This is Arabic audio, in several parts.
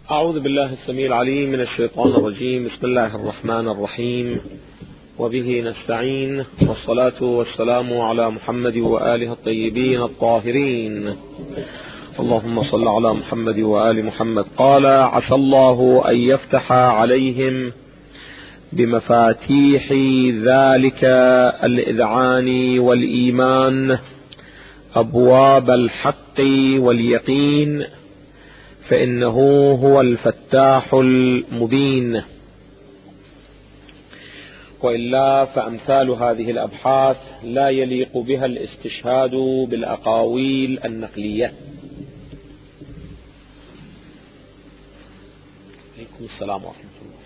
أعوذ بالله السميع العليم من الشيطان الرجيم. بسم الله الرحمن الرحيم، وبه نستعين، والصلاة والسلام على محمد وآله الطيبين الطاهرين. اللهم صل على محمد وآل محمد. قال: عسى الله أن يفتح عليهم بمفاتيح ذلك الإذعان والإيمان أبواب الحق واليقين، فإنه هو الفتاح المبين. وإلا فأمثال هذه الأبحاث لا يليق بها الاستشهاد بالأقاويل النقلية. عليكم السلام ورحمة الله.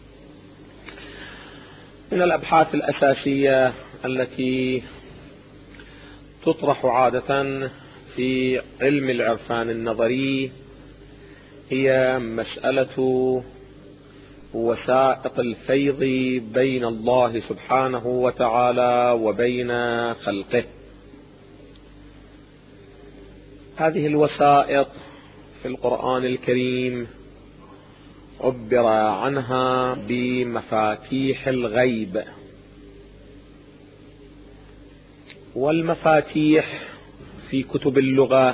من الأبحاث الأساسية التي تطرح عادة في علم العرفان النظري هي مسألة وسائط الفيض بين الله سبحانه وتعالى وبين خلقه. هذه الوسائط في القرآن الكريم عبر عنها بمفاتيح الغيب، والمفاتيح في كتب اللغة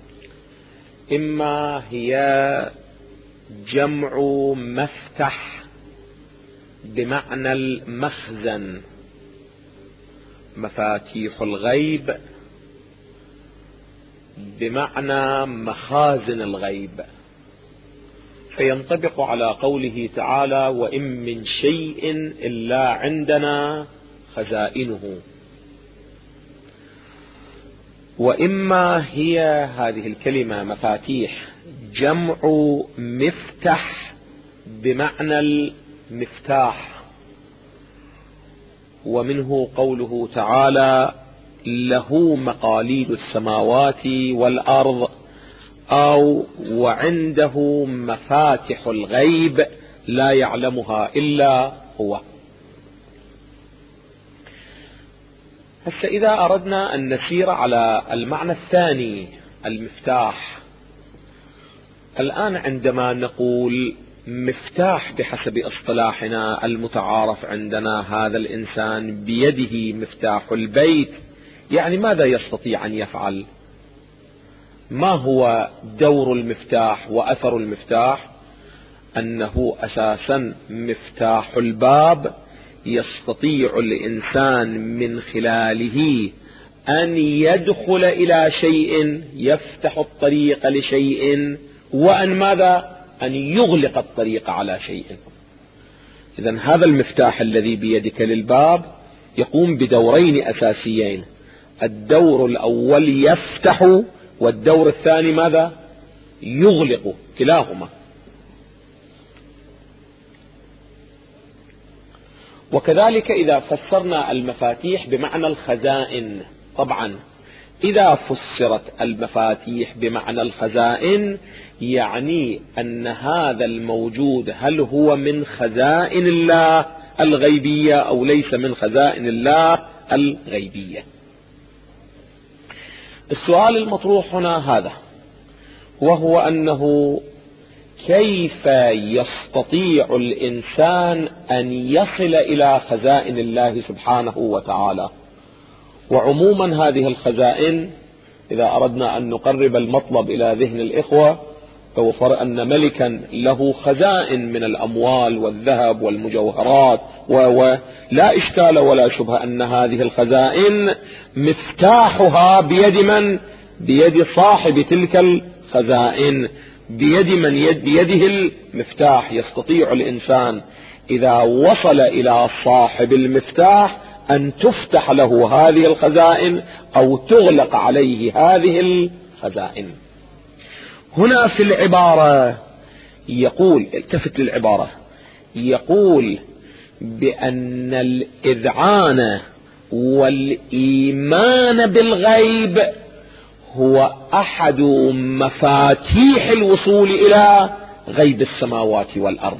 إما هي جمع مفتح بمعنى المخزن، مفاتيح الغيب بمعنى مخازن الغيب، فينطبق على قوله تعالى: وإن من شيء إلا عندنا خزائنه. وإما هي هذه الكلمة مفاتيح جمع مفتح بمعنى المفتاح، ومنه قوله تعالى: له مقاليد السماوات والأرض، أو وعنده مفاتح الغيب لا يعلمها إلا هو. هسه إذا أردنا أن نسير على المعنى الثاني، المفتاح، الآن عندما نقول مفتاح بحسب اصطلاحنا المتعارف عندنا، هذا الإنسان بيده مفتاح البيت، يعني ماذا يستطيع أن يفعل؟ ما هو دور المفتاح وأثر المفتاح؟ أنه أساسا مفتاح الباب، يستطيع الإنسان من خلاله أن يدخل إلى شيء، يفتح الطريق لشيء، وأن ماذا؟ أن يغلق الطريق على شيء. إذن هذا المفتاح الذي بيدك للباب يقوم بدورين أساسيين: الدور الأول يفتح، والدور الثاني ماذا؟ يغلق، كلاهما. وكذلك إذا فسرنا المفاتيح بمعنى الخزائن، طبعا إذا فسرت المفاتيح بمعنى الخزائن يعني أن هذا الموجود هل هو من خزائن الله الغيبية أو ليس من خزائن الله الغيبية. السؤال المطروح هنا هذا، وهو أنه كيف يستطيع الإنسان أن يصل إلى خزائن الله سبحانه وتعالى؟ وعموما هذه الخزائن إذا أردنا أن نقرب المطلب إلى ذهن الإخوة، فوفر أن ملكا له خزائن من الأموال والذهب والمجوهرات، ولا إشكال ولا شبهة أن هذه الخزائن مفتاحها بيد من؟ بيد صاحب تلك الخزائن، بيد من؟ بيده المفتاح. يستطيع الإنسان إذا وصل إلى صاحب المفتاح أن تفتح له هذه الخزائن أو تغلق عليه هذه الخزائن. هنا في العبارة يقول، التفت للعبارة، يقول بأن الإذعان والإيمان بالغيب هو أحد مفاتيح الوصول إلى غيب السماوات والأرض،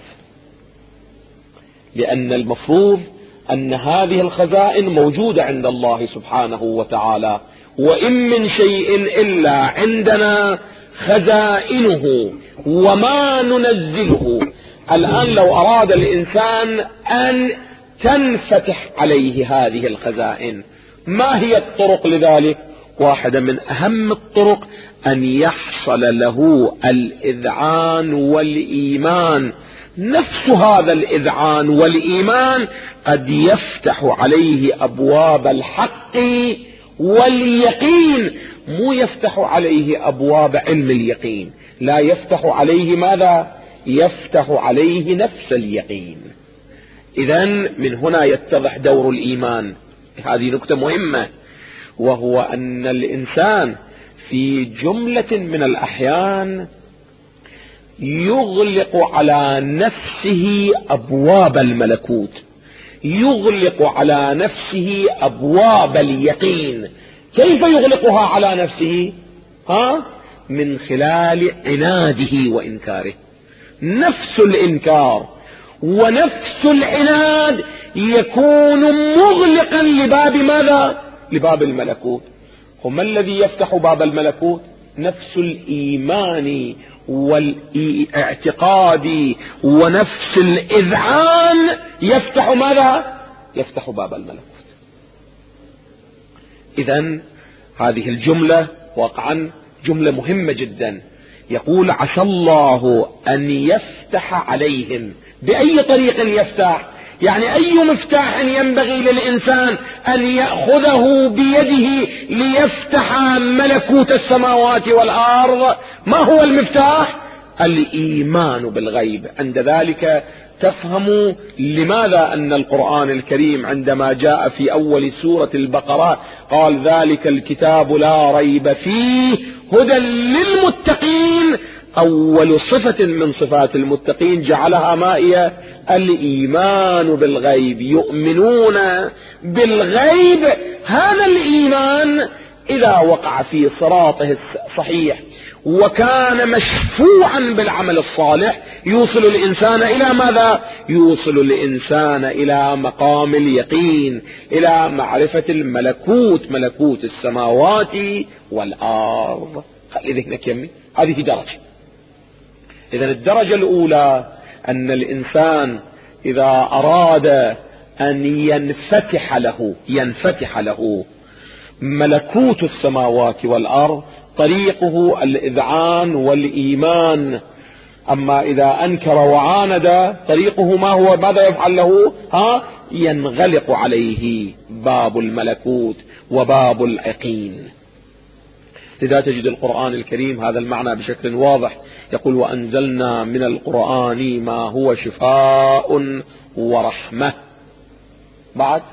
لأن المفروض أن هذه الخزائن موجودة عند الله سبحانه وتعالى، وإن من شيء إلا عندنا خزائنه، وما ننزله. الآن لو أراد الإنسان أن تنفتح عليه هذه الخزائن، ما هي الطرق لذلك؟ واحدة من أهم الطرق أن يحصل له الإذعان والإيمان. نفس هذا الإذعان والإيمان قد يفتح عليه أبواب الحق واليقين، مو يفتح عليه أبواب علم اليقين، لا، يفتح عليه ماذا؟ يفتح عليه نفس اليقين. إذن من هنا يتضح دور الإيمان. هذه نقطة مهمة، وهو أن الإنسان في جملة من الأحيان يغلق على نفسه أبواب الملكوت، يغلق على نفسه أبواب اليقين. كيف يغلقها على نفسه؟ من خلال عناده وإنكاره. نفس الإنكار ونفس العناد يكون مغلقا لباب ماذا؟ لباب الملكوت. وما الذي يفتح باب الملكوت؟ نفس الإيمان والاعتقاد ونفس الإذعان يفتح ماذا؟ يفتح باب الملكوت. إذن هذه الجملة واقعا جملة مهمة جدا. يقول عسى الله أن يفتح عليهم. بأي طريق يفتح؟ يعني أي مفتاح ينبغي للإنسان أن يأخذه بيده ليفتح ملكوت السماوات والأرض؟ ما هو المفتاح؟ الإيمان بالغيب. عند ذلك تفهم لماذا أن القرآن الكريم عندما جاء في أول سورة البقرة قال ذلك الكتاب لا ريب فيه هدى للمتقين. أول صفة من صفات المتقين جعلها ما هي؟ الإيمان بالغيب، يؤمنون بالغيب. هذا الإيمان إذا وقع في صراطه الصحيح وكان مشفوعا بالعمل الصالح يوصل الإنسان إلى ماذا؟ يوصل الإنسان إلى مقام اليقين، إلى معرفة الملكوت، ملكوت السماوات والأرض. خلي ذهنك يمي، هذه درجة. إذن الدرجة الأولى أن الإنسان إذا أراد أن ينفتح له ملكوت السماوات والأرض طريقه الإذعان والإيمان. أما إذا أنكر وعاند طريقه ما هو؟ ماذا يفعل له؟ ينغلق عليه باب الملكوت وباب اليقين. لذا تجد القرآن الكريم هذا المعنى بشكل واضح، يقول وأنزلنا من القرآن ما هو شفاء ورحمة. بعد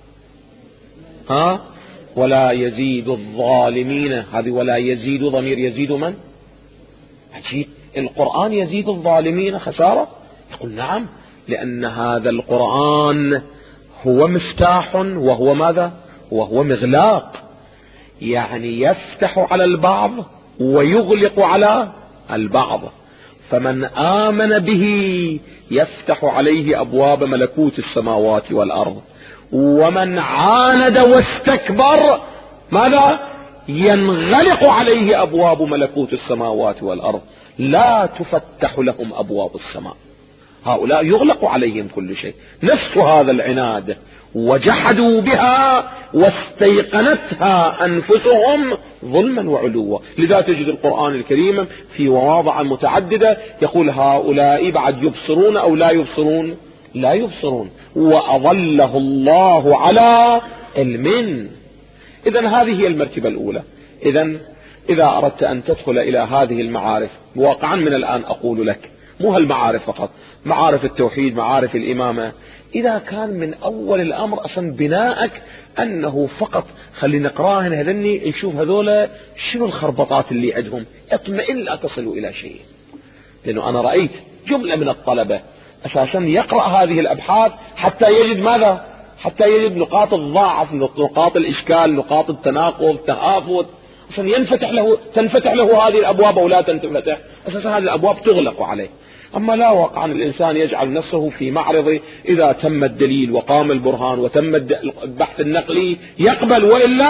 ولا يزيد الظالمين، هذه ولا يزيد ضمير يزيد من؟ عجيب، القرآن يزيد الظالمين خسارة؟ يقول نعم، لأن هذا القرآن هو مفتاح وهو ماذا؟ وهو مغلاق، يعني يفتح على البعض ويغلق على البعض. فمن آمن به يفتح عليه أبواب ملكوت السماوات والأرض، ومن عاند واستكبر ماذا؟ ينغلق عليه أبواب ملكوت السماوات والأرض، لا تفتح لهم أبواب السماء. هؤلاء يغلق عليهم كل شيء. نفس هذا العناد، وجحدوا بها واستيقنتها أنفسهم ظلما وعلوا. لذا تجد القرآن الكريم في مواضع متعددة يقول هؤلاء بعد يبصرون أو لا يبصرون؟ لا يبصرون، وأضله الله على علم. إذن هذه هي المرتبة الأولى. إذن إذا أردت أن تدخل إلى هذه المعارف، واقعا من الآن أقول لك مو هالمعارف فقط، معارف التوحيد، معارف الإمامة، إذا كان من أول الأمر أصلا بناءك أنه فقط خلي نقراهن هذني نشوف هذولا شنو الخربطات اللي عندهم، اطمئن لا تصلوا إلى شيء. لأنه أنا رأيت جملة من الطلبة أساسا يقرأ هذه الأبحاث حتى يجد ماذا؟ حتى يجد نقاط الضعف، نقاط الإشكال، نقاط التناقض، التهافت، عشان تنفتح له هذه الأبواب أو لا تنفتح. أساسا هذه الأبواب تغلق عليه. أما لا، واقعا الإنسان يجعل نفسه في معرض، إذا تم الدليل وقام البرهان وتم البحث النقلي يقبل، وإلا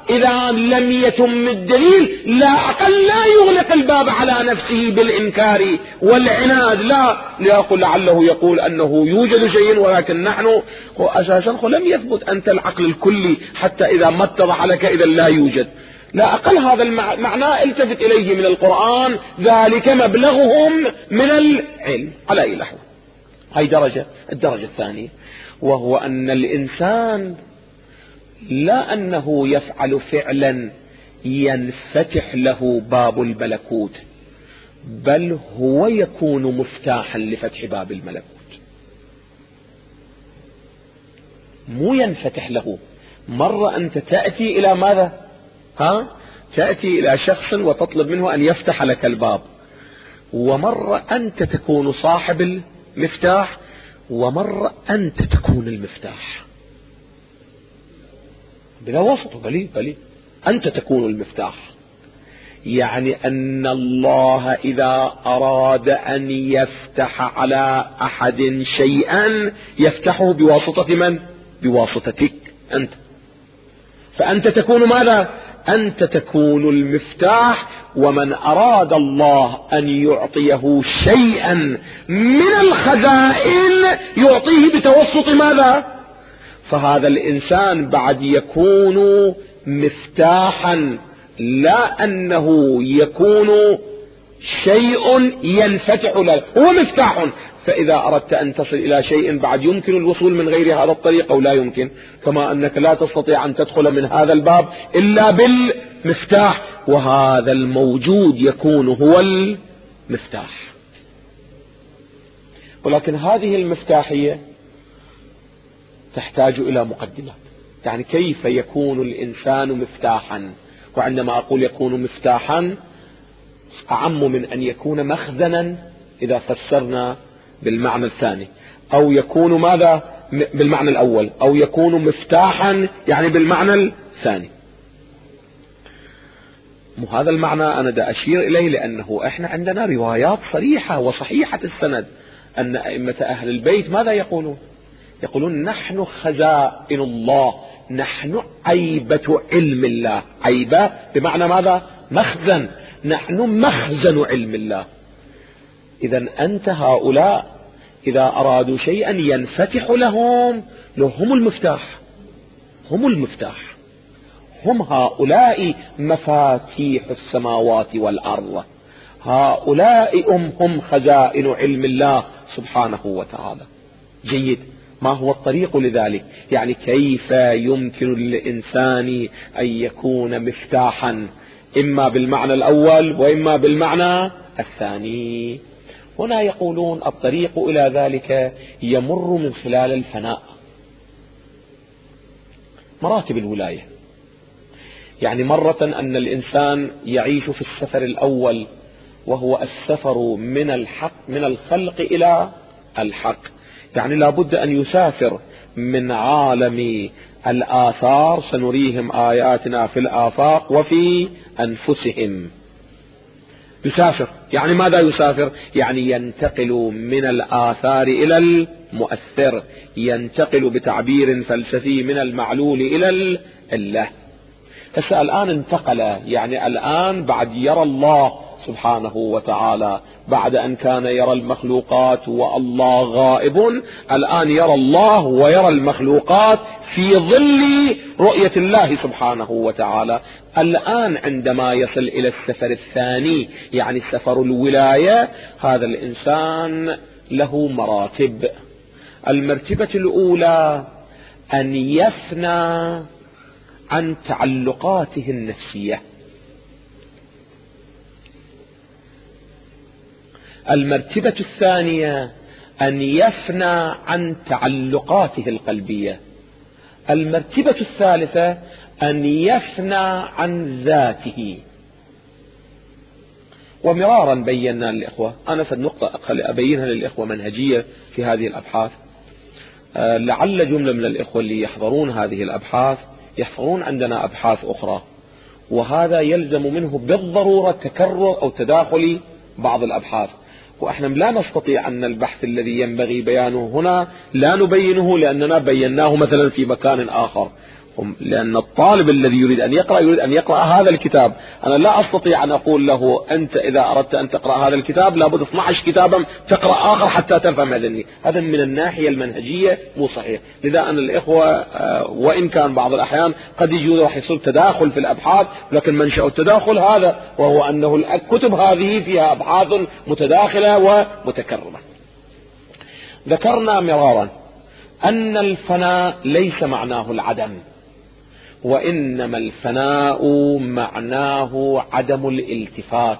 إذا لم يتم الدليل لا أقل لا يغلق الباب على نفسه بالإنكار والعناد، لا يقول لعله يقول أنه يوجد شيء ولكن نحن أساسا لم يثبت أنت العقل الكلي حتى إذا ما اتضح لك إذا لا يوجد. لا أقل هذا المعنى التفت إليه من القرآن، ذلك مبلغهم من العلم على أي لحظة. هاي الدرجة الثانية، وهو أن الإنسان لا أنه يفعل فعلا ينفتح له باب الملكوت، بل هو يكون مفتاحا لفتح باب الملكوت، مو ينفتح له. مرة أنت تأتي إلى ماذا؟ تأتي إلى شخص وتطلب منه أن يفتح لك الباب، ومرة أنت تكون صاحب المفتاح، ومرة أنت تكون المفتاح بلا واسطة. بلي أنت تكون المفتاح. يعني أن الله إذا أراد أن يفتح على أحد شيئا يفتحه بواسطة من؟ بواسطتك أنت. فأنت تكون ماذا؟ أنت تكون المفتاح. ومن أراد الله أن يعطيه شيئا من الخزائن يعطيه بتوسط ماذا؟ فهذا الإنسان بعد يكون مفتاحا، لا أنه يكون شيء ينفتح له، هو مفتاح. فإذا أردت أن تصل إلى شيء بعد يمكن الوصول من غير هذا الطريق أو لا يمكن، كما أنك لا تستطيع أن تدخل من هذا الباب إلا بالمفتاح، وهذا الموجود يكون هو المفتاح. ولكن هذه المفتاحية تحتاج إلى مقدمات. يعني كيف يكون الإنسان مفتاحا؟ وعندما أقول يكون مفتاحا أعم من أن يكون مخزنا إذا فسرنا بالمعنى الثاني، أو يكون ماذا بالمعنى الأول، أو يكون مفتاحا يعني بالمعنى الثاني. هذا المعنى أنا دا أشير إليه لأنه إحنا عندنا روايات صريحة وصحيحة السند أن أئمة أهل البيت ماذا يقولون؟ يقولون نحن خزائن الله، نحن عيبة علم الله. عيبة بمعنى ماذا؟ مخزن، نحن مخزن علم الله. إذا أنت هؤلاء إذا أرادوا شيئا ينفتح لهم هم المفتاح، هم المفتاح، هم هؤلاء مفاتيح السماوات والأرض، هؤلاء هم خزائن علم الله سبحانه وتعالى. جيد. ما هو الطريق لذلك؟ يعني كيف يمكن للإنسان أن يكون مفتاحا إما بالمعنى الأول وإما بالمعنى الثاني؟ هنا يقولون الطريق إلى ذلك يمر من خلال الفناء، مراتب الولاية. يعني مرة أن الإنسان يعيش في السفر الأول وهو السفر من الخلق إلى الحق، يعني لابد أن يسافر من عالم الآثار، سنريهم آياتنا في الآفاق وفي أنفسهم. يسافر يعني ماذا يسافر؟ يعني ينتقل من الآثار إلى المؤثر، ينتقل بتعبير فلسفي من المعلول إلى الله. الآن انتقل، يعني الآن بعد يرى الله سبحانه وتعالى، بعد أن كان يرى المخلوقات والله غائب، الآن يرى الله ويرى المخلوقات في ظل رؤية الله سبحانه وتعالى. الآن عندما يصل إلى السفر الثاني يعني سفر الولاية، هذا الإنسان له مراتب. المرتبة الأولى أن يفنى عن تعلقاته النفسية. المرتبة الثانية أن يفنى عن تعلقاته القلبية. المرتبة الثالثة أن يفنى عن ذاته. ومرارا بينا للإخوة، أنا في النقطة أبينها للإخوة منهجية في هذه الأبحاث، لعل جملة من الإخوة اللي يحضرون هذه الأبحاث يحضرون عندنا أبحاث أخرى، وهذا يلزم منه بالضرورة تكرر أو تداخل بعض الأبحاث، وإحنا لا نستطيع أن البحث الذي ينبغي بيانه هنا لا نبينه لأننا بيناه مثلا في مكان آخر، لأن الطالب الذي يريد أن يقرأ هذا الكتاب، أنا لا أستطيع أن أقول له أنت إذا أردت أن تقرأ هذا الكتاب لابد 12 كتابا تقرأ آخر حتى تفهم هذا من الناحية المنهجية مو صحيح. لذا أن الإخوة وإن كان بعض الأحيان قد يجوز راح يصير تداخل في الأبحاث، لكن منشأ التداخل هذا، وهو أنه الكتب هذه فيها أبحاث متداخلة ومتكررة. ذكرنا مرارا أن الفناء ليس معناه العدم، وإنما الفناء معناه عدم الالتفات.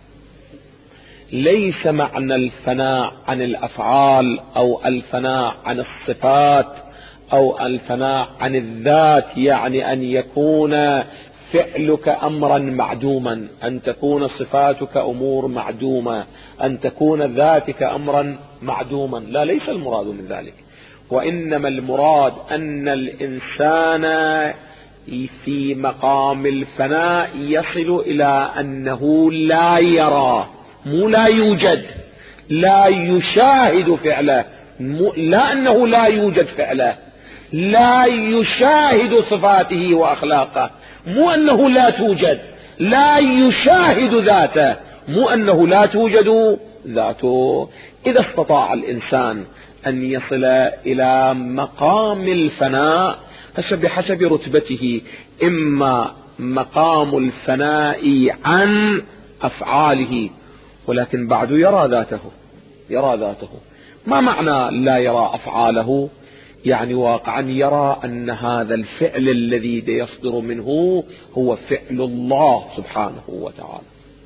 ليس معنى الفناء عن الأفعال أو الفناء عن الصفات أو الفناء عن الذات يعني أن يكون فعلك أمرا معدوما، أن تكون صفاتك أمور معدومة، أن تكون ذاتك أمرا معدوما. لا، ليس المراد من ذلك، وإنما المراد أن الإنسان في مقام الفناء يصل إلى أنه لا يرى، مو لا يوجد، لا يشاهد فعله، لا أنه لا يوجد فعله، لا يشاهد صفاته وأخلاقه، مو أنه لا توجد، لا يشاهد ذاته، مو أنه لا توجد ذاته. إذا استطاع الإنسان أن يصل إلى مقام الفناء بحسب رتبته، إما مقام الفناء عن أفعاله ولكن بعد يرى ذاته. ما معنى لا يرى أفعاله؟ يعني واقعا يرى أن هذا الفعل الذي يصدر منه هو فعل الله سبحانه وتعالى.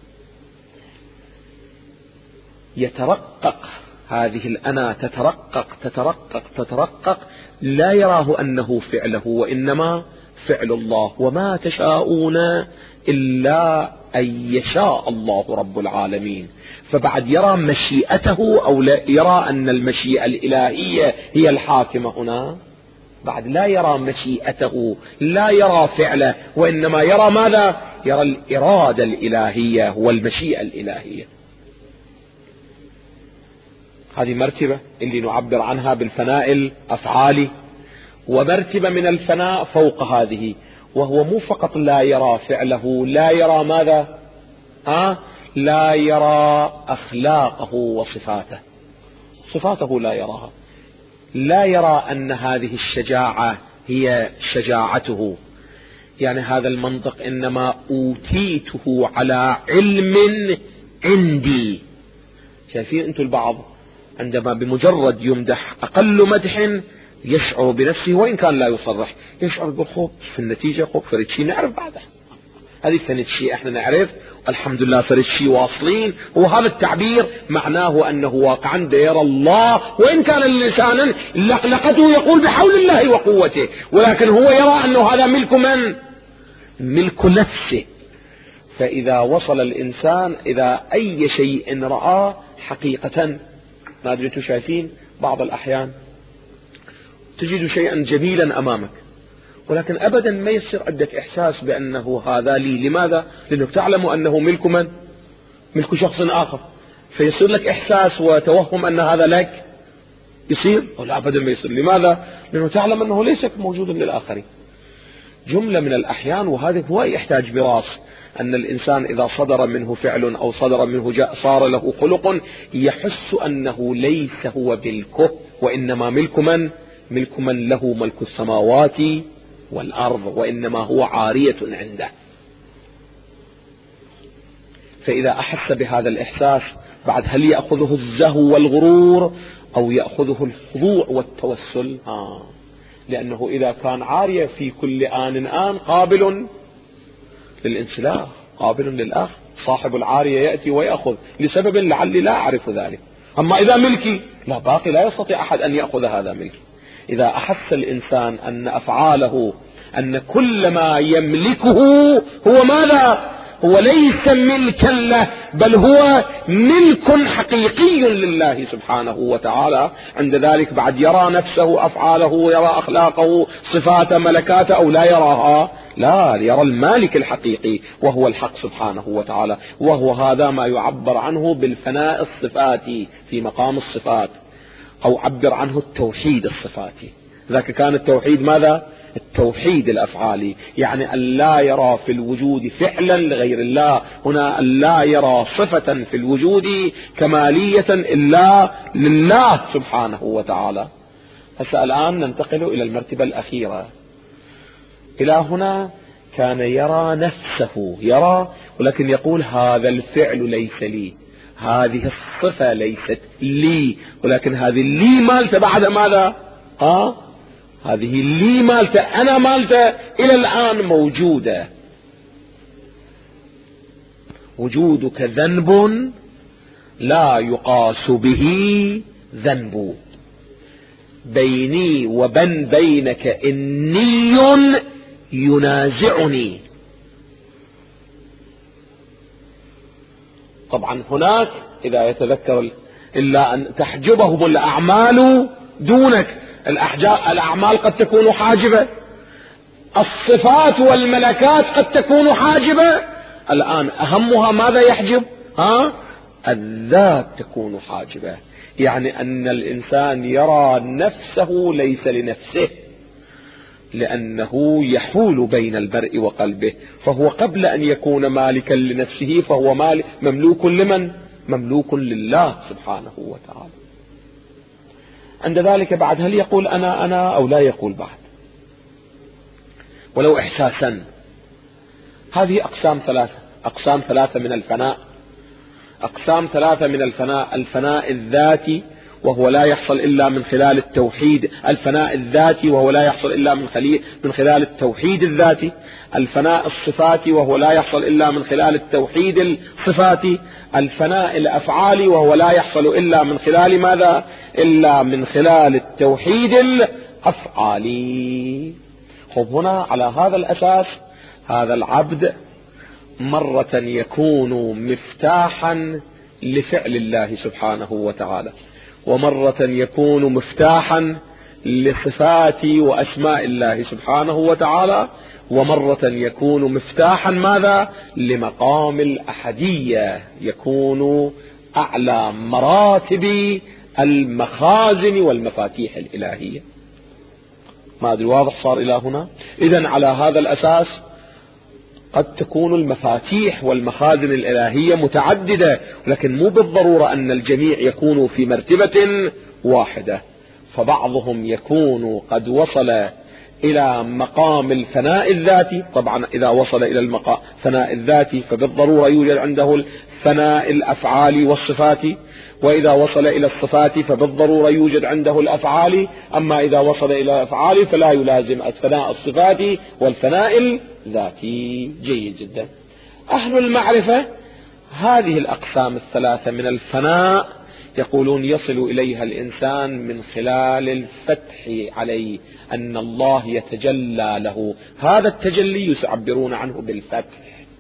يترقق هذه الأنا، تترقق لا يراه أنه فعله وإنما فعل الله. وما تشاءون إلا أن يشاء الله رب العالمين. فبعد يرى مشيئته أو لا يرى أن المشيئة الإلهية هي الحاكمة هنا، بعد لا يرى مشيئته، لا يرى فعله، وإنما يرى ماذا؟ يرى الإرادة الإلهية والمشيئة الإلهية. هذه مرتبة اللي نعبر عنها بالفناء الأفعالي. ومرتبة من الفناء فوق هذه، وهو مو فقط لا يرى فعله، لا يرى ماذا؟ لا يرى أخلاقه وصفاته، صفاته لا يراها، لا يرى أن هذه الشجاعة هي شجاعته. يعني هذا المنطق إنما أوتيته على علم عندي. شايفين أنتم البعض عندما بمجرد يمدح أقل مدح يشعر بنفسه وإن كان لا يصرح، يشعر بالخوف في النتيجة، خوف فرد شيء نعرف بعده، هذه فرد شيء احنا نعرف الحمد لله، فرد شيء واصلين. وهذا التعبير معناه أنه واقعا دير الله، وإن كان الإنسان لقته يقول بحول الله وقوته، ولكن هو يرى أنه هذا ملك من؟ ملك نفسه. فإذا وصل الإنسان إذا أي شيء رأى حقيقة، ما أدري أنتم شايفين بعض الأحيان تجد شيئا جميلا أمامك ولكن أبدا ما يصير عندك إحساس بأنه هذا لي. لماذا؟ لأنك تعلم أنه ملك من؟ ملك شخص آخر، فيصير لك إحساس وتوهم أن هذا لك، يصير ولا أبدا ما يصير. لماذا؟ لأنه تعلم أنه ليس موجودا للآخرين. جملة من الأحيان، وهذا هو يحتاج براس، أن الإنسان إذا صدر منه فعل أو صدر منه صار له خلق يحس أنه ليس هو ملكه وإنما ملك من؟ ملك من له ملك السماوات والأرض، وإنما هو عارية عنده. فإذا أحس بهذا الإحساس بعد هل يأخذه الزهو والغرور أو يأخذه الخضوع والتوسل؟ لأنه إذا كان عارية في كل آن قابل للانسلاخ، قابل للأخذ، صاحب العارية يأتي ويأخذ لسبب لعلي لا أعرف ذلك. أما إذا ملكي لا، باقي لا يستطيع أحد أن يأخذ هذا ملكي. إذا أحس الإنسان أن أفعاله، أن كل ما يملكه هو ماذا؟ هو ليس ملكا له، بل هو ملك حقيقي لله سبحانه وتعالى، عند ذلك بعد يرى نفسه، أفعاله، يرى أخلاقه، صفاته، ملكاته، أو لا يراها؟ لا، يرى المالك الحقيقي وهو الحق سبحانه وتعالى. وهو هذا ما يعبر عنه بالفناء الصفاتي في مقام الصفات، أو عبر عنه التوحيد الصفاتي. ذاك كان التوحيد ماذا؟ التوحيد الأفعالي، يعني أن لا يرى في الوجود فعلا لغير الله، هنا أن لا يرى صفة في الوجود كمالية إلا لله سبحانه وتعالى. الآن ننتقل إلى المرتبة الأخيرة. إلى هنا كان يرى نفسه، يرى، ولكن يقول هذا الفعل ليس لي، هذه الصفة ليست لي، ولكن هذه لي مالته بعد ماذا؟ هذه لي مالته، أنا مالته إلى الآن موجودة. وجودك ذنب لا يقاس به ذنب، بيني وبين بينك إني ينازعني. طبعا هناك إذا يتذكر إلا أن تحجبهم الأعمال دونك، الأعمال قد تكون حاجبة، الصفات والملكات قد تكون حاجبة. الآن أهمها ماذا يحجب؟ الذات تكون حاجبة، يعني أن الإنسان يرى نفسه ليس لنفسه، لأنه يحول بين المرء وقلبه، فهو قبل أن يكون مالكا لنفسه فهو مملوك لمن؟ مملوك لله سبحانه وتعالى. عند ذلك بعد هل يقول أنا أو لا يقول بعد ولو إحساسا؟ هذه أقسام ثلاثة من الفناء، أقسام ثلاثة من الفناء: الفناء الذاتي وهو لا يحصل إلا من خلال التوحيد، الفناء الذاتي وهو لا يحصل إلا من خلال التوحيد الذاتي، الفناء الصفاتي وهو لا يحصل إلا من خلال التوحيد الصفاتي، الفناء الأفعالي وهو لا يحصل إلا من خلال ماذا؟ إلا من خلال التوحيد الأفعالي. هنا على هذا الأساس هذا العبد مرة يكون مفتاحا لفعل الله سبحانه وتعالى، ومرة يكون مفتاحا لصفات وأسماء الله سبحانه وتعالى، ومرة يكون مفتاحا ماذا؟ لمقام الأحدية، يكون أعلى مراتب المخازن والمفاتيح الإلهية. ما أدري واضح صار إلى هنا؟ إذن على هذا الأساس قد تكون المفاتيح والمخازن الإلهية متعددة، لكن مو بالضرورة أن الجميع يكونوا في مرتبة واحدة، فبعضهم يكون قد وصل إلى مقام الفناء الذاتي. طبعا إذا وصل إلى الفناء الذاتي فبالضرورة يوجد عنده الفناء الأفعالي والصفاتي، وإذا وصل إلى الصفات فبالضرورة يوجد عنده الأفعال، أما إذا وصل إلى الأفعال فلا يلازم الفناء الصفاتي والفناء الذاتي. جيد جدا. أهل المعرفة هذه الأقسام الثلاثة من الفناء يقولون يصل إليها الإنسان من خلال الفتح عليه، أن الله يتجلى له، هذا التجلي يعبرون عنه بالفتح،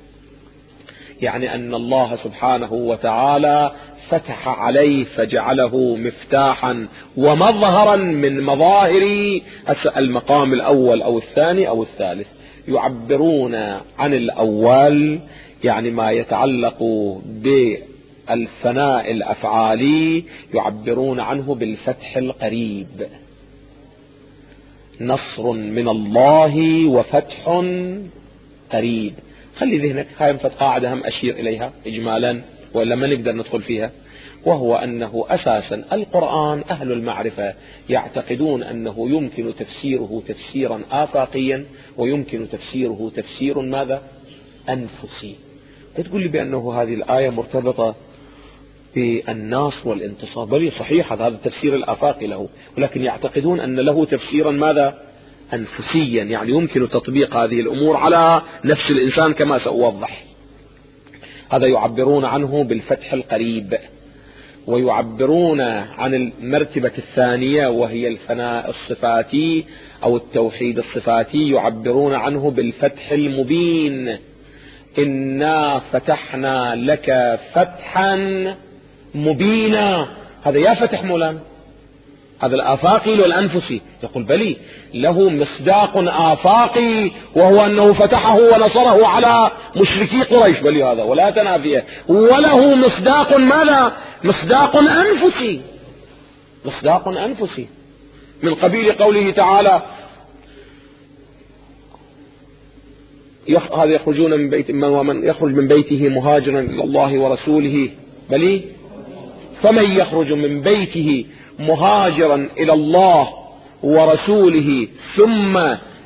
يعني أن الله سبحانه وتعالى فتح عليه فجعله مفتاحا ومظهرا من مظاهر المقام الأول أو الثاني أو الثالث. يعبرون عن الأول يعني ما يتعلق بالفناء الأفعالي يعبرون عنه بالفتح القريب، نصر من الله وفتح قريب. خلي ذهنك هاي قاعدة هم أشير إليها إجمالا وإلا ما نقدر ندخل فيها، وهو أنه أساسا القرآن أهل المعرفة يعتقدون أنه يمكن تفسيره تفسيرا آفاقيا ويمكن تفسيره تفسير ماذا؟ أنفسي. تقول لي بأنه هذه الآية مرتبطة بالنصر والانتصار، بل صحيح هذا التفسير الآفاقي له، ولكن يعتقدون أن له تفسيرا ماذا؟ أنفسيا، يعني يمكن تطبيق هذه الأمور على نفس الإنسان كما سأوضح. هذا يعبرون عنه بالفتح القريب، ويعبرون عن المرتبة الثانية وهي الفناء الصفاتي أو التوحيد الصفاتي يعبرون عنه بالفتح المبين، إنا فتحنا لك فتحا مبينا. هذا يا فتح مولانا، هذا الآفاقي والأنفسي. يقول بلي له مصداق آفاقي وهو أنه فتحه ونصره على مشركي قريش، بلي هذا ولا تنافيه، وله مصداق ماذا؟ مصداق أنفسي، مصداق أنفسي من قبيل قوله تعالى هذا يخرجون من بيت ومن يخرج من بيته مهاجرا إلى الله ورسوله بلي فمن يخرج من بيته مهاجرا إلى الله ورسوله ثم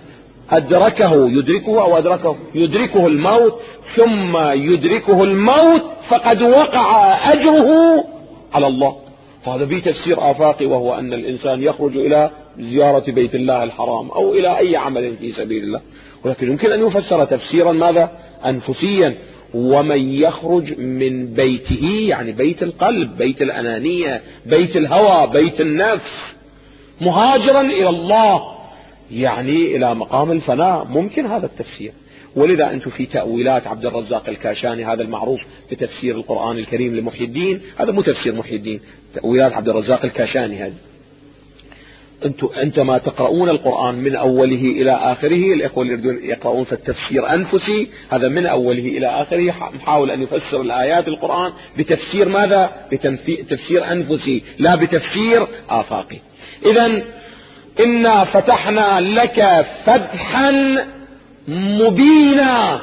يدركه الموت ثم يدركه الموت فقد وقع أجره على الله. هذا به تفسير آفاقي، وهو أن الإنسان يخرج إلى زيارة بيت الله الحرام أو إلى أي عمل في سبيل الله، ولكن يمكن أن يفسر تفسيرا ماذا؟ أنفسيا. ومن يخرج من بيته يعني بيت القلب، بيت الأنانية، بيت الهوى، بيت النفس، مهاجرا إلى الله يعني إلى مقام الفناء، ممكن هذا التفسير. ولذا أنتم في تأويلات عبد الرزاق الكاشاني، هذا المعروف بتفسير القرآن الكريم لمحي الدين، هذا مو تفسير محي الدين، تأويلات عبد الرزاق الكاشاني هذه. أنتما تقرؤون القرآن من أوله إلى آخره، الإخوة اللي يريدون يقرؤون في التفسير أنفسي، هذا من أوله إلى آخره محاول أن يفسر الآيات القرآن بتفسير ماذا؟ بتفسير أنفسي لا بتفسير آفاقي. إذن إنا فتحنا لك فتحا مبينا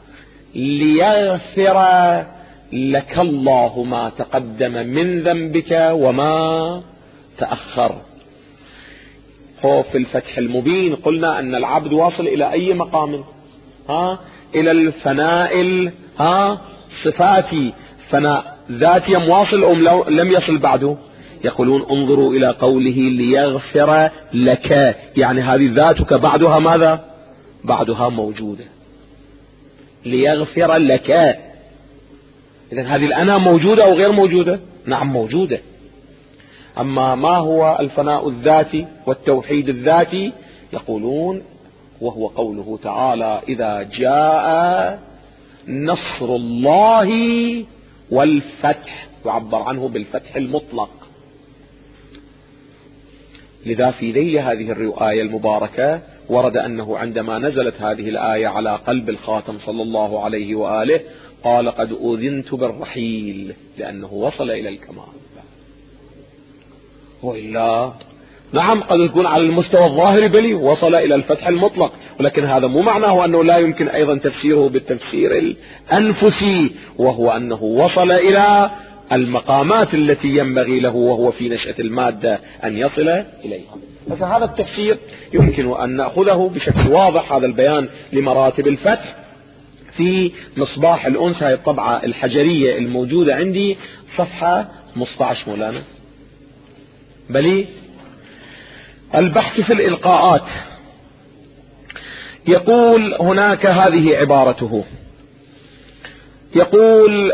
ليغفر لك الله ما تقدم من ذنبك وما تأخر. في الفتح المبين قلنا أن العبد واصل إلى أي مقام؟ إلى الفناء صفاتي، فناء ذاتي واصل أم لم يصل بعده؟ يقولون انظروا إلى قوله ليغفر لك، يعني هذه ذاتك بعدها ماذا؟ بعدها موجودة. ليغفر لك، إذن هذه الأنا موجودة أو غير موجودة؟ نعم موجودة. أما ما هو الفناء الذاتي والتوحيد الذاتي؟ يقولون وهو قوله تعالى إذا جاء نصر الله والفتح، يعبر عنه بالفتح المطلق. لذا في ذيل هذه الرواية المباركة ورد أنه عندما نزلت هذه الآية على قلب الخاتم صلى الله عليه وآله قال قد أذنت بالرحيل، لأنه وصل إلى الكمال. وإلا نعم قد يكون على المستوى الظاهري بلي وصل إلى الفتح المطلق، ولكن هذا مو معناه أنه لا يمكن أيضا تفسيره بالتفسير الأنفسي، وهو أنه وصل إلى المقامات التي ينبغي له وهو في نشأة المادة أن يصل إليها. فهذا التفسير يمكن أن نأخذه بشكل واضح، هذا البيان لمراتب الفتح في مصباح الأنس، هذه الطبعة الحجرية الموجودة عندي صفحة 15 مولانا بلي. البحث في الإلقاءات يقول هناك هذه عبارته، يقول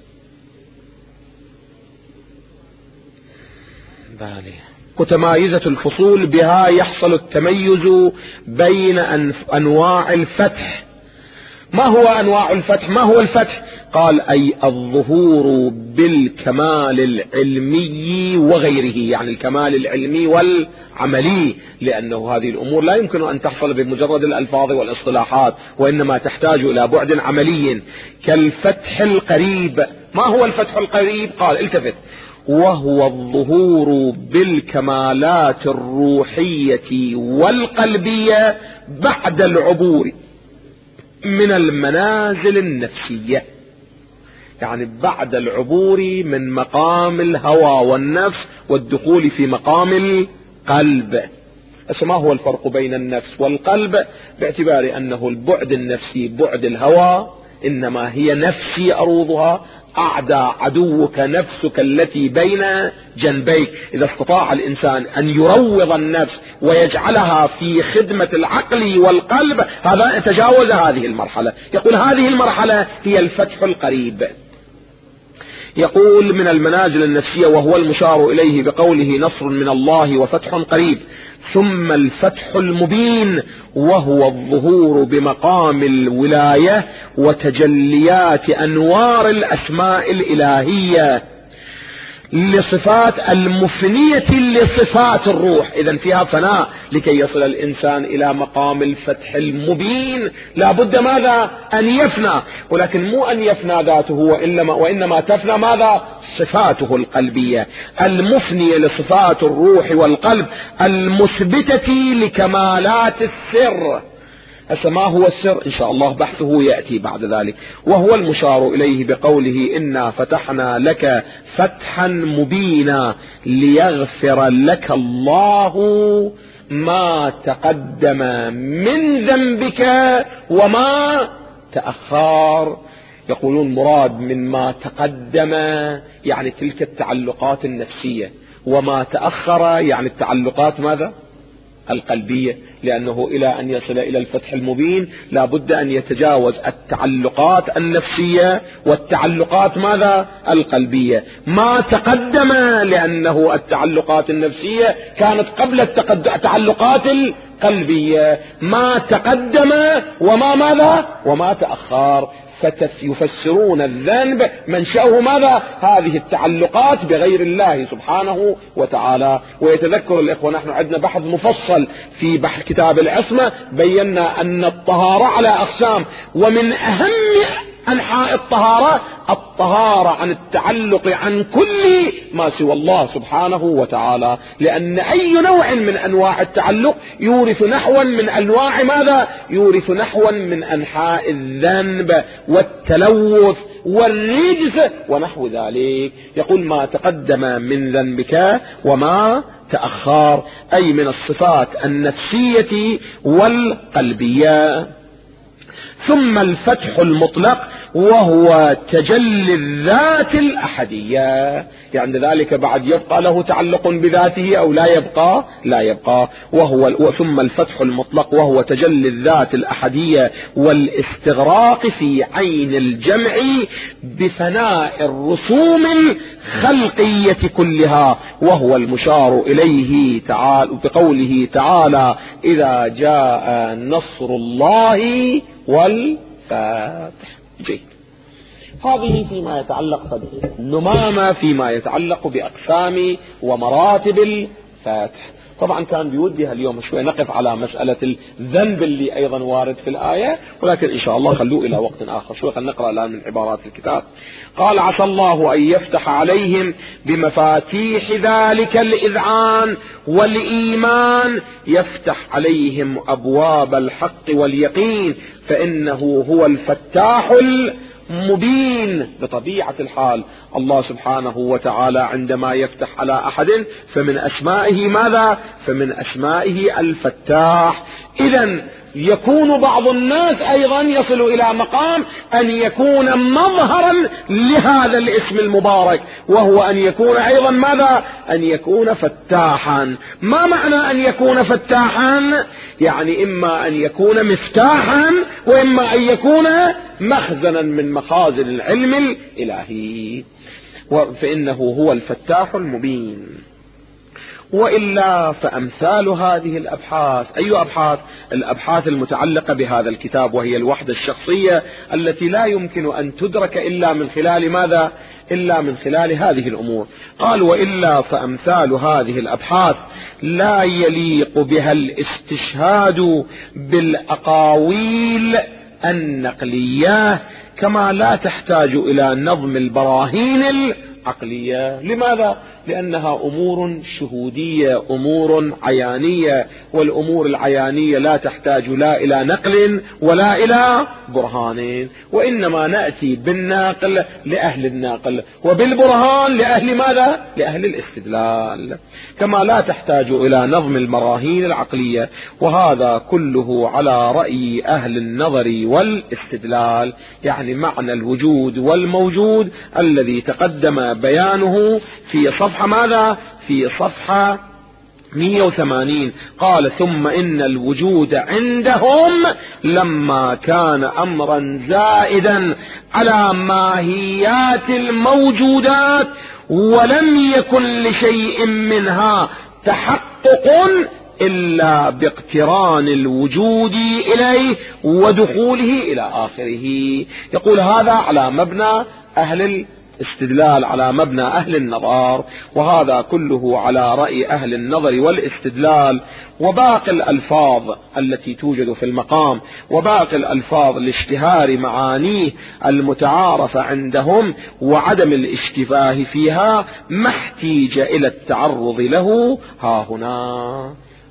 متمايزة الفصول بها يحصل التميز بين أنواع الفتح. ما هو أنواع الفتح؟ ما هو الفتح؟ قال أي الظهور بالكمال العلمي وغيره، يعني الكمال العلمي والعملي، لأنه هذه الأمور لا يمكن أن تحصل بمجرد الألفاظ والاصطلاحات، وإنما تحتاج إلى بعد عملي كالفتح القريب. ما هو الفتح القريب؟ قال التفت، وهو الظهور بالكمالات الروحية والقلبية بعد العبور من المنازل النفسية، يعني بعد العبور من مقام الهوى والنفس والدخول في مقام القلب. ما هو الفرق بين النفس والقلب؟ باعتبار أنه البعد النفسي بعد الهوى، إنما هي نفسي أروضها، أعدى عدوك نفسك التي بين جنبيك. إذا استطاع الإنسان أن يروض النفس ويجعلها في خدمة العقل والقلب، هذا تجاوز هذه المرحلة. يقول هذه المرحلة هي الفتح القريب. يقول من المنازل النفسية، وهو المشار إليه بقوله نصر من الله وفتح قريب. ثم الفتح المبين، وهو الظهور بمقام الولاية وتجليات أنوار الأسماء الإلهية لصفات المفنية لصفات الروح. إذن فيها فناء. لكي يصل الإنسان إلى مقام الفتح المبين لا بد ماذا؟ أن يفنى، ولكن مو أن يفنى ذاته وإنما تفنى ماذا؟ صفاته القلبية المفنية لصفات الروح والقلب المثبتة لكمالات السر ما هو السر؟ إن شاء الله بحثه يأتي بعد ذلك. وهو المشار إليه بقوله إنا فتحنا لك فتحا مبينا ليغفر لك الله ما تقدم من ذنبك وما تأخر. يقولون مراد من ما تقدم يعني تلك التعلقات النفسية، وما تأخر يعني التعلقات ماذا؟ القلبية، لأنه إلى أن يصل إلى الفتح المبين لا بد أن يتجاوز التعلقات النفسية والتعلقات ماذا؟ القلبية. ما تقدم لأنه التعلقات النفسية كانت قبل التعلقات القلبية. ما تقدم وما ماذا؟ وما تأخر. فيفسرون الذنب منشأه ماذا؟ هذه التعلقات بغير الله سبحانه وتعالى. ويتذكر الإخوة نحن عندنا بحث مفصل في بحث كتاب العصمة، بينا أن الطهارة على أقسام، ومن أهم أنحاء الطهارة عن التعلق عن كل ما سوى الله سبحانه وتعالى، لأن أي نوع من أنواع التعلق يورث نحوا من أنواع ماذا؟ يورث نحوا من أنحاء الذنب والتلوث والرجس ونحو ذلك. يقول ما تقدم من ذنبك وما تأخر، أي من الصفات النفسية والقلبية. ثم الفتح المطلق وهو تجلي الذات الأحدية، يعني ذلك بعد يبقى له تعلق بذاته أو لا يبقى؟ لا يبقى. ثم الفتح المطلق وهو تجلي الذات الأحدية والاستغراق في عين الجمع بفناء الرسوم الخلقية كلها، وهو المشار إليه تعالى بقوله تعالى إذا جاء نصر الله والفتح. جيد. هذه فيما يتعلق النمامة فيما يتعلق بأقسام ومراتب الفتح. طبعا كان بودي اليوم شوي نقف على مسألة الذنب اللي أيضا وارد في الآية، ولكن إن شاء الله خلوه إلى وقت آخر. شوي خلينا نقرأ الآن من عبارات الكتاب. قال عسى الله أن يفتح عليهم بمفاتيح ذلك الإذعان والإيمان، يفتح عليهم أبواب الحق واليقين، فإنه هو الفتاح المبين. بطبيعة الحال الله سبحانه وتعالى عندما يفتح على أحد فمن أسمائه ماذا؟ فمن أسمائه الفتاح. إذن يكون بعض الناس أيضا يصل إلى مقام أن يكون مظهرا لهذا الاسم المبارك، وهو أن يكون أيضا ماذا؟ أن يكون فتاحا. ما معنى أن يكون فتاحا؟ يعني إما أن يكون مفتاحا وإما أن يكون مخزنا من مخازن العلم الإلهي، فإنه هو الفتاح المبين. وإلا فأمثال هذه الأبحاث، أي أبحاث؟ الأبحاث المتعلقة بهذا الكتاب، وهي الوحدة الشخصية التي لا يمكن أن تدرك إلا من خلال ماذا؟ إلا من خلال هذه الأمور. قال وإلا فأمثال هذه الأبحاث لا يليق بها الاستشهاد بالأقاويل النقلية، كما لا تحتاج إلى نظم البراهين العقلية. لماذا؟ لأنها أمور شهودية، أمور عيانية، والأمور العيانية لا تحتاج لا إلى نقل ولا إلى برهان، وإنما نأتي بالناقل لأهل الناقل وبالبرهان لأهل ماذا؟ لأهل الاستدلال، كما لا تحتاج إلى نظم المراهين العقلية. وهذا كله على رأي أهل النظر والاستدلال، يعني معنى الوجود والموجود الذي تقدم بيانه في صفحة ماذا؟ في صفحة 180. قال ثم إن الوجود عندهم لما كان أمرا زائدا على ماهيات الموجودات، ولم يكن لشيء منها تحقق إلا باقتران الوجود إليه ودخوله إلى آخره. يقول هذا على مبنى أهل الاستدلال، على مبنى أهل النظر، وهذا كله على رأي أهل النظر والاستدلال. وباقي الألفاظ التي توجد في المقام وباقي الألفاظ لاشتهار معانيه المتعارفة عندهم وعدم الاشتباه فيها ما احتيج إلى التعرض له ها هنا.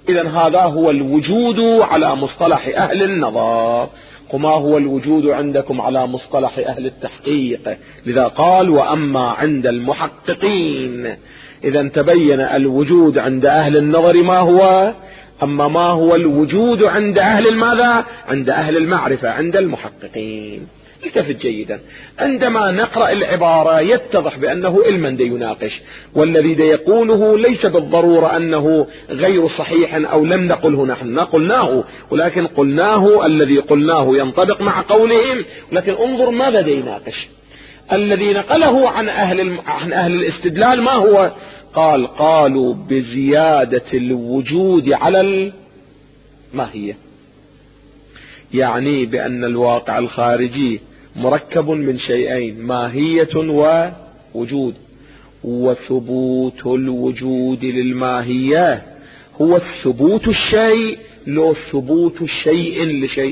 إذن هذا هو الوجود على مصطلح أهل النظر. وما هو الوجود عندكم على مصطلح أهل التحقيق؟ لذا قال وأما عند المحققين. إذن تبين الوجود عند أهل النظر ما هو، أما ما هو الوجود عند أهل ماذا؟ عند أهل المعرفة، عند المحققين. التفت جيدا، عندما نقرأ العبارة يتضح بأنه علما دي يناقش، والذي دي يقوله ليس بالضرورة أنه غير صحيح أو لم نقله نحن، قلناه، ولكن قلناه الذي قلناه ينطبق مع قولهم، ولكن انظر ماذا دي يناقش. الذي نقله عن أهل الاستدلال ما هو؟ قالوا بزيادة الوجود على الماهية، يعني بأن الواقع الخارجي مركب من شيئين، ماهية ووجود، وثبوت الوجود للماهية هو الثبوت الشيء لو ثبوت الشيء لشيء.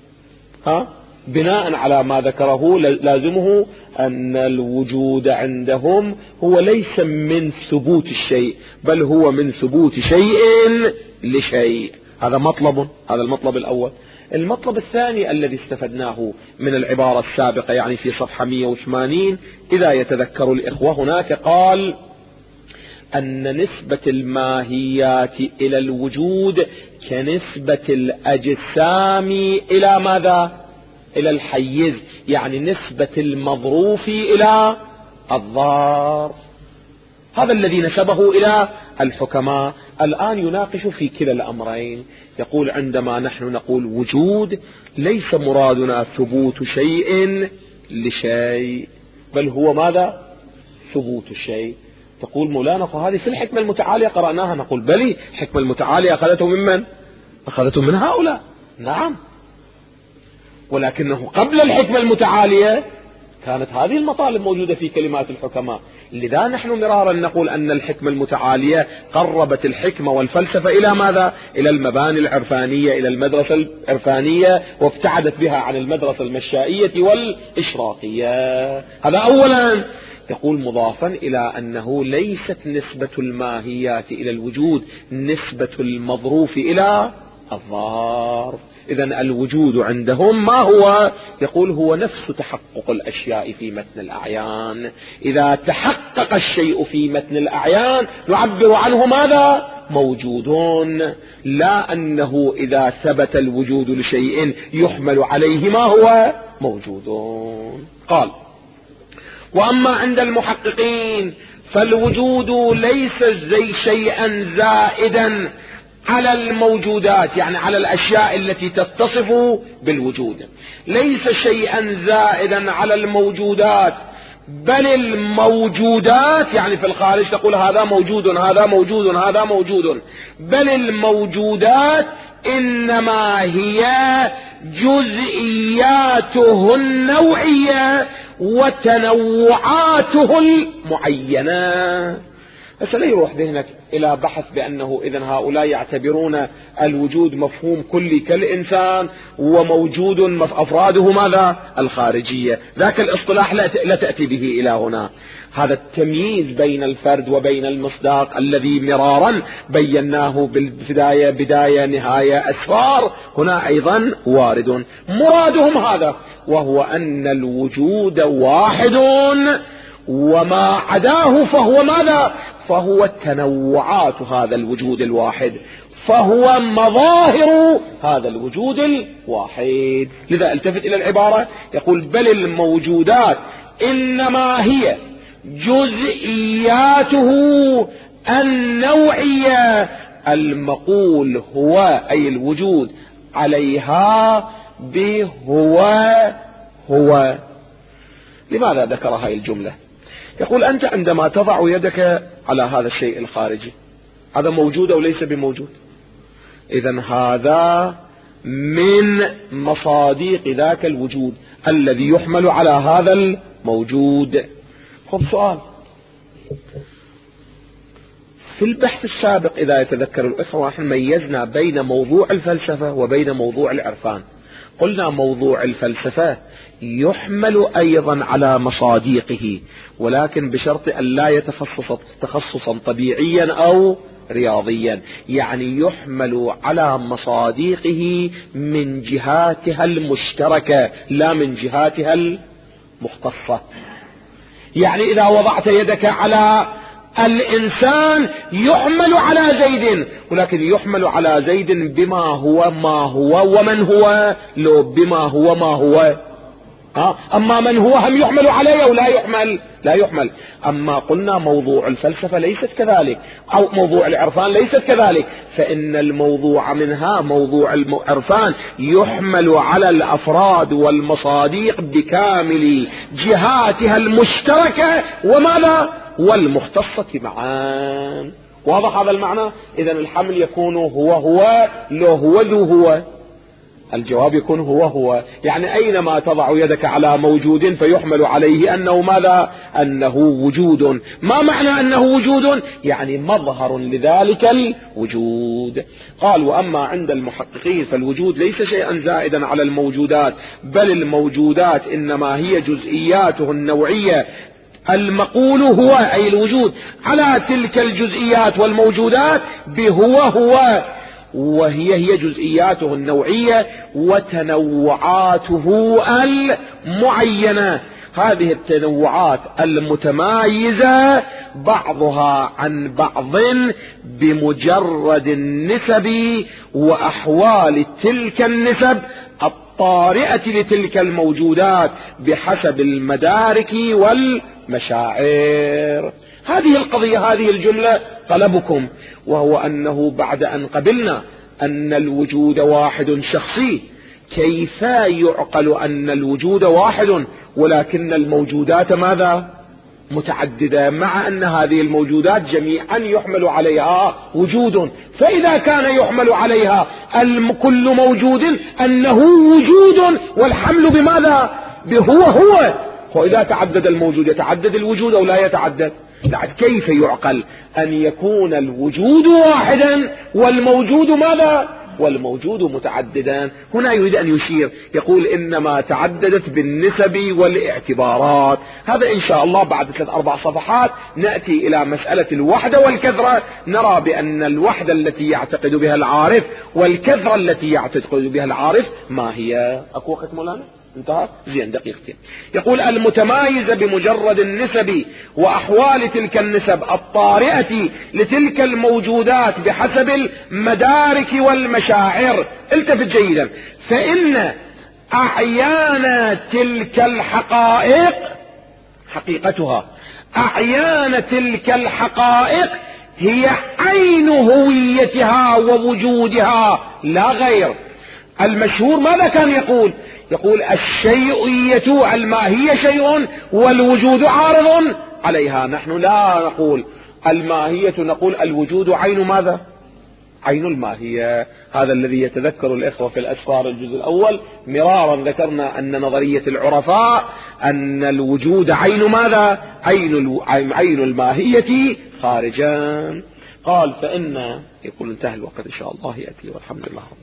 بناء على ما ذكره لازمه أن الوجود عندهم هو ليس من ثبوت الشيء، بل هو من ثبوت شيء لشيء. هذا المطلب الأول. المطلب الثاني الذي استفدناه من العبارة السابقة، يعني في صفحة 180 إذا يتذكر الإخوة، هناك قال أن نسبة الماهيات إلى الوجود كنسبة الأجسام إلى ماذا؟ إلى الحيز، يعني نسبة المظروف إلى الضار. هذا الذي نسبه إلى الحكماء. الآن يناقش في كلا الأمرين، يقول عندما نحن نقول وجود ليس مرادنا ثبوت شيء لشيء، بل هو ماذا؟ ثبوت الشيء. تقول مولانا فهذه في الحكمة المتعالية قرأناها، نقول بلي، الحكمة المتعالية أخذته ممن؟ أخذته من هؤلاء، نعم، ولكنه قبل الحكمة المتعالية كانت هذه المطالب موجودة في كلمات الحكماء. لذا نحن مرارا نقول أن الحكمة المتعالية قربت الحكمة والفلسفة إلى ماذا؟ إلى المباني العرفانية، إلى المدرسة العرفانية، وابتعدت بها عن المدرسة المشائية والإشراقية. هذا أولا. يقول مضافا إلى أنه ليست نسبة الماهيات إلى الوجود نسبة المظروف إلى الظرف. إذن الوجود عندهم ما هو؟ يقول هو نفس تحقق الأشياء في متن الأعيان. إذا تحقق الشيء في متن الأعيان نعبر عنه ماذا؟ موجودون، لا أنه إذا ثبت الوجود لشيء يحمل عليه ما هو؟ موجودون. قال وأما عند المحققين فالوجود ليس زي شيئا زائدا على الموجودات، يعني على الأشياء التي تتصف بالوجود، ليس شيئا زائدا على الموجودات، بل الموجودات، يعني في الخارج تقول هذا موجود هذا موجود هذا موجود، بل الموجودات إنما هي جزئياته النوعية وتنوعاته المعينة. بس لا يروح ذهنك إلى بحث بأنه إذن هؤلاء يعتبرون الوجود مفهوم كلي كالإنسان وموجود أفراده ماذا؟ الخارجية. ذاك الاصطلاح لا تأتي به إلى هنا. هذا التمييز بين الفرد وبين المصداق الذي مرارا بيناه بالبداية، بداية نهاية أسفار، هنا أيضا وارد. مرادهم هذا، وهو أن الوجود واحد وما عداه فهو ماذا؟ فهو تنوعات هذا الوجود الواحد، فهو مظاهر هذا الوجود الواحد. لذا التفت إلى العبارة، يقول بل الموجودات إنما هي جزئياته النوعية، المقول هو أي الوجود عليها هو. لماذا ذكر هذه الجملة؟ يقول أنت عندما تضع يدك على هذا الشيء الخارجي، هذا موجود أو ليس بموجود؟ إذن هذا من مصادق ذاك الوجود الذي يحمل على هذا الموجود. خذ سؤال في البحث السابق إذا يتذكر الأخوة، نحن ميزنا بين موضوع الفلسفة وبين موضوع العرفان. قلنا موضوع الفلسفة يحمل أيضا على مصادقه، ولكن بشرط أن لا يتخصص تخصصا طبيعيا أو رياضيا، يعني يحمل على مصاديقه من جهاتها المشتركة لا من جهاتها المختصة. يعني إذا وضعت يدك على الإنسان يحمل على زيد، ولكن يحمل على زيد بما هو ما هو ومن هو، لو بما هو ما هو. أما من هو هم يحمل عليه ولا يحمل؟ لا يحمل. أما قلنا موضوع الفلسفة ليست كذلك، أو موضوع العرفان ليست كذلك، فإن الموضوع منها موضوع العرفان يحمل على الأفراد والمصاديق بكامل جهاتها المشتركة وماذا؟ والمختصة معا. واضح هذا المعنى؟ إذن الحمل يكون هو لو هو ذو هو. الجواب يكون هو، يعني أينما تضع يدك على موجود فيحمل عليه أنه ماذا؟ أنه وجود. ما معنى أنه وجود؟ يعني مظهر لذلك الوجود. قال وأما عند المحققين فالوجود ليس شيئا زائدا على الموجودات، بل الموجودات إنما هي جزئياته النوعية المقول هو أي الوجود على تلك الجزئيات والموجودات بهو، وهي جزئياته النوعية وتنوعاته المعينة. هذه التنوعات المتمايزة بعضها عن بعض بمجرد النسب وأحوال تلك النسب الطارئة لتلك الموجودات بحسب المدارك والمشاعر. هذه القضية، هذه الجملة طلبكم، وهو أنه بعد أن قبلنا أن الوجود واحد شخصي، كيف يعقل أن الوجود واحد ولكن الموجودات ماذا؟ متعددة، مع أن هذه الموجودات جميعا يحمل عليها وجود. فإذا كان يحمل عليها كل موجود أنه وجود والحمل بماذا؟ بهو، وإذا تعدد الموجود يتعدد الوجود أو لا يتعدد؟ كيف يعقل أن يكون الوجود واحدا والموجود ماذا؟ والموجود متعددا؟ هنا يريد أن يشير، يقول إنما تعددت بالنسب والاعتبارات. هذا إن شاء الله بعد 3-4 صفحات نأتي إلى مسألة الوحدة والكثرة، نرى بأن الوحدة التي يعتقد بها العارف والكثرة التي يعتقد بها العارف ما هي. أكو وقت مولانا؟ انتهى؟ زين دقيقتين. يقول المتمايزة بمجرد النسب وأحوال تلك النسب الطارئة لتلك الموجودات بحسب المدارك والمشاعر. التفت جيدا. فإن أعيان تلك الحقائق، حقيقتها أعيان تلك الحقائق هي عين هويتها ووجودها لا غير. المشهور ماذا كان يقول؟ يقول الشيئية الماهية شيء والوجود عارض عليها. نحن لا نقول الماهية، نقول الوجود عين ماذا؟ عين الماهية. هذا الذي يتذكر الإخوة في الأسفار الجزء الأول مرارا ذكرنا أن نظرية العرفاء أن الوجود عين ماذا؟ عين الماهية خارجا. قال فإن، يقول انتهى الوقت إن شاء الله يأتي والحمد لله.